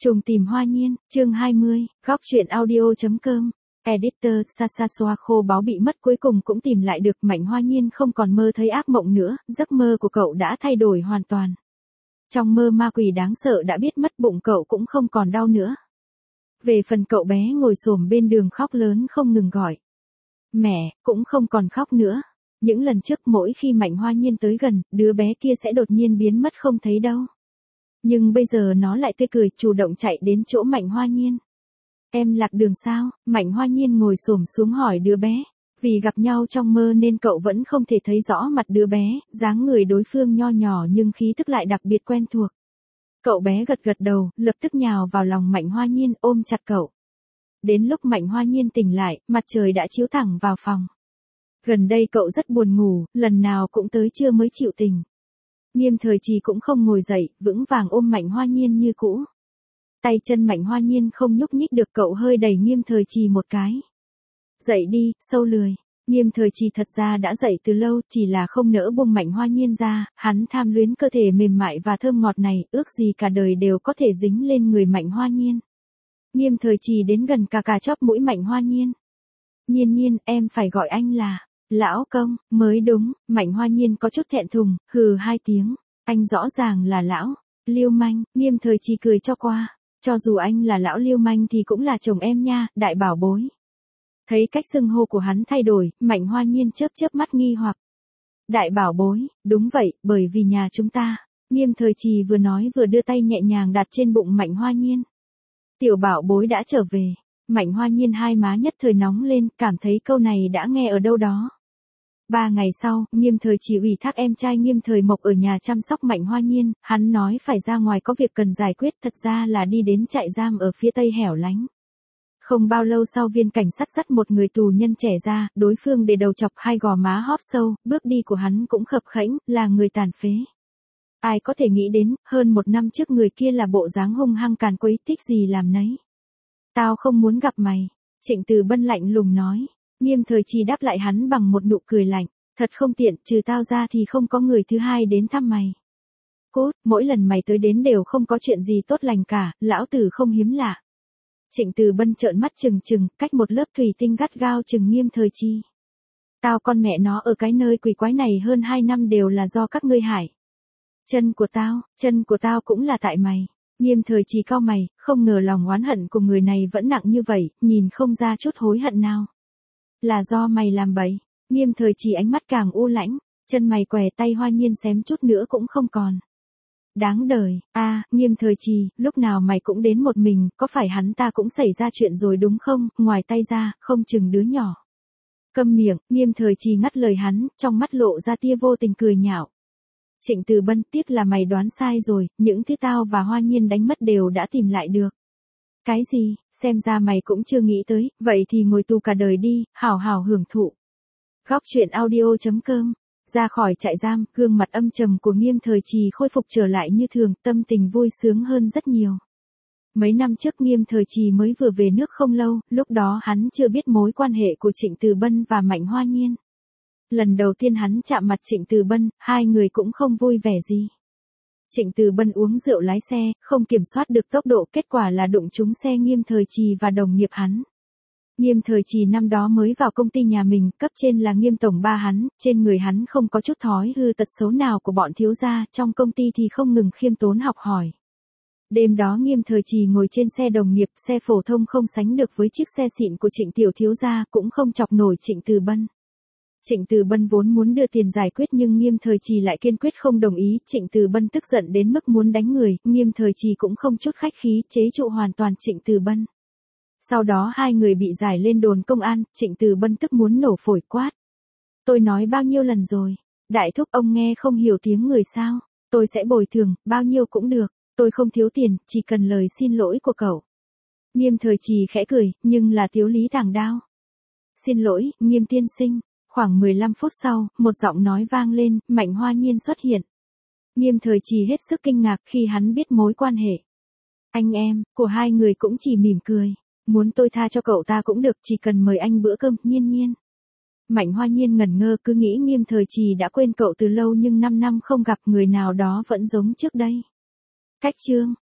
Trùng tìm hoa nhiên, chương 20, góc truyện audio.com. Editor Sasaswako báo bị mất cuối cùng cũng tìm lại được. Mạnh Hoa Nhiên không còn mơ thấy ác mộng nữa, giấc mơ của cậu đã thay đổi hoàn toàn. Trong mơ ma quỷ đáng sợ đã biết mất, bụng cậu cũng không còn đau nữa. Về phần cậu bé ngồi xổm bên đường khóc lớn không ngừng gọi mẹ, cũng không còn khóc nữa. Những lần trước mỗi khi Mạnh Hoa Nhiên tới gần, đứa bé kia sẽ đột nhiên biến mất không thấy đâu. Nhưng bây giờ nó lại tươi cười, chủ động chạy đến chỗ Mạnh Hoa Nhiên. Em lạc đường sao? Mạnh Hoa Nhiên ngồi xổm xuống hỏi đứa bé. Vì gặp nhau trong mơ nên cậu vẫn không thể thấy rõ mặt đứa bé, dáng người đối phương nho nhỏ nhưng khí tức lại đặc biệt quen thuộc. Cậu bé gật gật đầu, lập tức nhào vào lòng Mạnh Hoa Nhiên ôm chặt cậu. Đến lúc Mạnh Hoa Nhiên tỉnh lại, mặt trời đã chiếu thẳng vào phòng. Gần đây cậu rất buồn ngủ, lần nào cũng tới trưa mới chịu tỉnh. Nghiêm Thời Trì cũng không ngồi dậy, vững vàng ôm Mạnh Hoa Nhiên như cũ. Tay chân Mạnh Hoa Nhiên không nhúc nhích được, cậu hơi đẩy Nghiêm Thời Trì một cái. Dậy đi, sâu lười. Nghiêm Thời Trì thật ra đã dậy từ lâu, chỉ là không nỡ buông Mạnh Hoa Nhiên ra, hắn tham luyến cơ thể mềm mại và thơm ngọt này, ước gì cả đời đều có thể dính lên người Mạnh Hoa Nhiên. Nghiêm Thời Trì đến gần cà chóp mũi Mạnh Hoa Nhiên. Nhiên Nhiên, em phải gọi anh là lão công, mới đúng. Mạnh Hoa Nhiên có chút thẹn thùng, hừ hai tiếng. Anh rõ ràng là lão lưu manh. Nghiêm Thời Trì cười cho qua. Cho dù anh là lão lưu manh thì cũng là chồng em nha, đại bảo bối. Thấy cách xưng hô của hắn thay đổi, Mạnh Hoa Nhiên chớp chớp mắt nghi hoặc. Đại bảo bối, đúng vậy, bởi vì nhà chúng ta. Nghiêm Thời Trì vừa nói vừa đưa tay nhẹ nhàng đặt trên bụng Mạnh Hoa Nhiên. Tiểu bảo bối đã trở về. Mạnh Hoa Nhiên hai má nhất thời nóng lên, cảm thấy câu này đã nghe ở đâu đó. 3 ngày sau, Nghiêm Thời Trì ủy thác em trai Nghiêm Thời Mộc ở nhà chăm sóc Mạnh Hoa Nhiên, hắn nói phải ra ngoài có việc cần giải quyết, thật ra là đi đến trại giam ở phía tây hẻo lánh. Không bao lâu sau, viên cảnh sát dắt một người tù nhân trẻ ra, đối phương để đầu chọc, hai gò má hóp sâu, bước đi của hắn cũng khập khẽnh, là người tàn phế. Ai có thể nghĩ đến, hơn 1 năm trước người kia là bộ dáng hung hăng càn quấy, thích gì làm nấy. Tao không muốn gặp mày, Trịnh Từ Bân lạnh lùng nói. Nghiêm Thời Trì đáp lại hắn bằng một nụ cười lạnh, thật không tiện, trừ tao ra thì không có người thứ hai đến thăm mày. Cút, mỗi lần mày tới đến đều không có chuyện gì tốt lành cả, lão tử không hiếm lạ. Trịnh Từ Bân trợn mắt trừng trừng, cách một lớp thủy tinh gắt gao chừng Nghiêm Thời Trì. Tao con mẹ nó ở cái nơi quỷ quái này hơn 2 năm đều là do các ngươi hại. Chân của tao cũng là tại mày. Nghiêm Thời Trì cau mày, không ngờ lòng oán hận của người này vẫn nặng như vậy, nhìn không ra chút hối hận nào. Là do mày làm bậy. Nghiêm Thời Trì ánh mắt càng u lãnh, chân mày què, tay Hoa Nhiên xém chút nữa cũng không còn. Đáng đời, Nghiêm Thời Trì, lúc nào mày cũng đến một mình, có phải hắn ta cũng xảy ra chuyện rồi đúng không, ngoài tay ra, không chừng đứa nhỏ. Câm miệng, Nghiêm Thời Trì ngắt lời hắn, trong mắt lộ ra tia vô tình cười nhạo. Trịnh Từ Bân, tiếc là mày đoán sai rồi, những thứ tao và Hoa Nhiên đánh mất đều đã tìm lại được. Cái gì, xem ra mày cũng chưa nghĩ tới, vậy thì ngồi tù cả đời đi, hảo hảo hưởng thụ. Góc truyện audio.com. Ra khỏi trại giam, gương mặt âm trầm của Nghiêm Thời Trì khôi phục trở lại như thường, tâm tình vui sướng hơn rất nhiều. Mấy năm trước Nghiêm Thời Trì mới vừa về nước không lâu, lúc đó hắn chưa biết mối quan hệ của Trịnh Từ Bân và Mạnh Hoa Nhiên. Lần đầu tiên hắn chạm mặt Trịnh Từ Bân, hai người cũng không vui vẻ gì. Trịnh Từ Bân uống rượu lái xe, không kiểm soát được tốc độ, kết quả là đụng trúng xe Nghiêm Thời Trì và đồng nghiệp hắn. Nghiêm Thời Trì năm đó mới vào công ty nhà mình, cấp trên là Nghiêm tổng ba hắn, trên người hắn không có chút thói hư tật xấu nào của bọn thiếu gia, trong công ty thì không ngừng khiêm tốn học hỏi. Đêm đó Nghiêm Thời Trì ngồi trên xe đồng nghiệp, xe phổ thông không sánh được với chiếc xe xịn của Trịnh tiểu thiếu gia, cũng không chọc nổi Trịnh Từ Bân. Trịnh Từ Bân vốn muốn đưa tiền giải quyết nhưng Nghiêm Thời Trì lại kiên quyết không đồng ý, Trịnh Từ Bân tức giận đến mức muốn đánh người, Nghiêm Thời Trì cũng không chút khách khí, chế trụ hoàn toàn Trịnh Từ Bân. Sau đó hai người bị giải lên đồn công an, Trịnh Từ Bân tức muốn nổ phổi quát. Tôi nói bao nhiêu lần rồi, đại thúc ông nghe không hiểu tiếng người sao, tôi sẽ bồi thường, bao nhiêu cũng được, tôi không thiếu tiền, chỉ cần lời xin lỗi của cậu. Nghiêm Thời Trì khẽ cười, nhưng là thiếu lý thẳng đao. Xin lỗi, Nghiêm tiên sinh. Khoảng 15 phút sau, một giọng nói vang lên, Mạnh Hoa Nhiên xuất hiện. Nghiêm Thời Trì hết sức kinh ngạc khi hắn biết mối quan hệ. Anh em, của hai người cũng chỉ mỉm cười. Muốn tôi tha cho cậu ta cũng được, chỉ cần mời anh bữa cơm, Nhiên. Mạnh Hoa Nhiên ngẩn ngơ, cứ nghĩ Nghiêm Thời Trì đã quên cậu từ lâu nhưng 5 năm không gặp, người nào đó vẫn giống trước đây. Cách chương,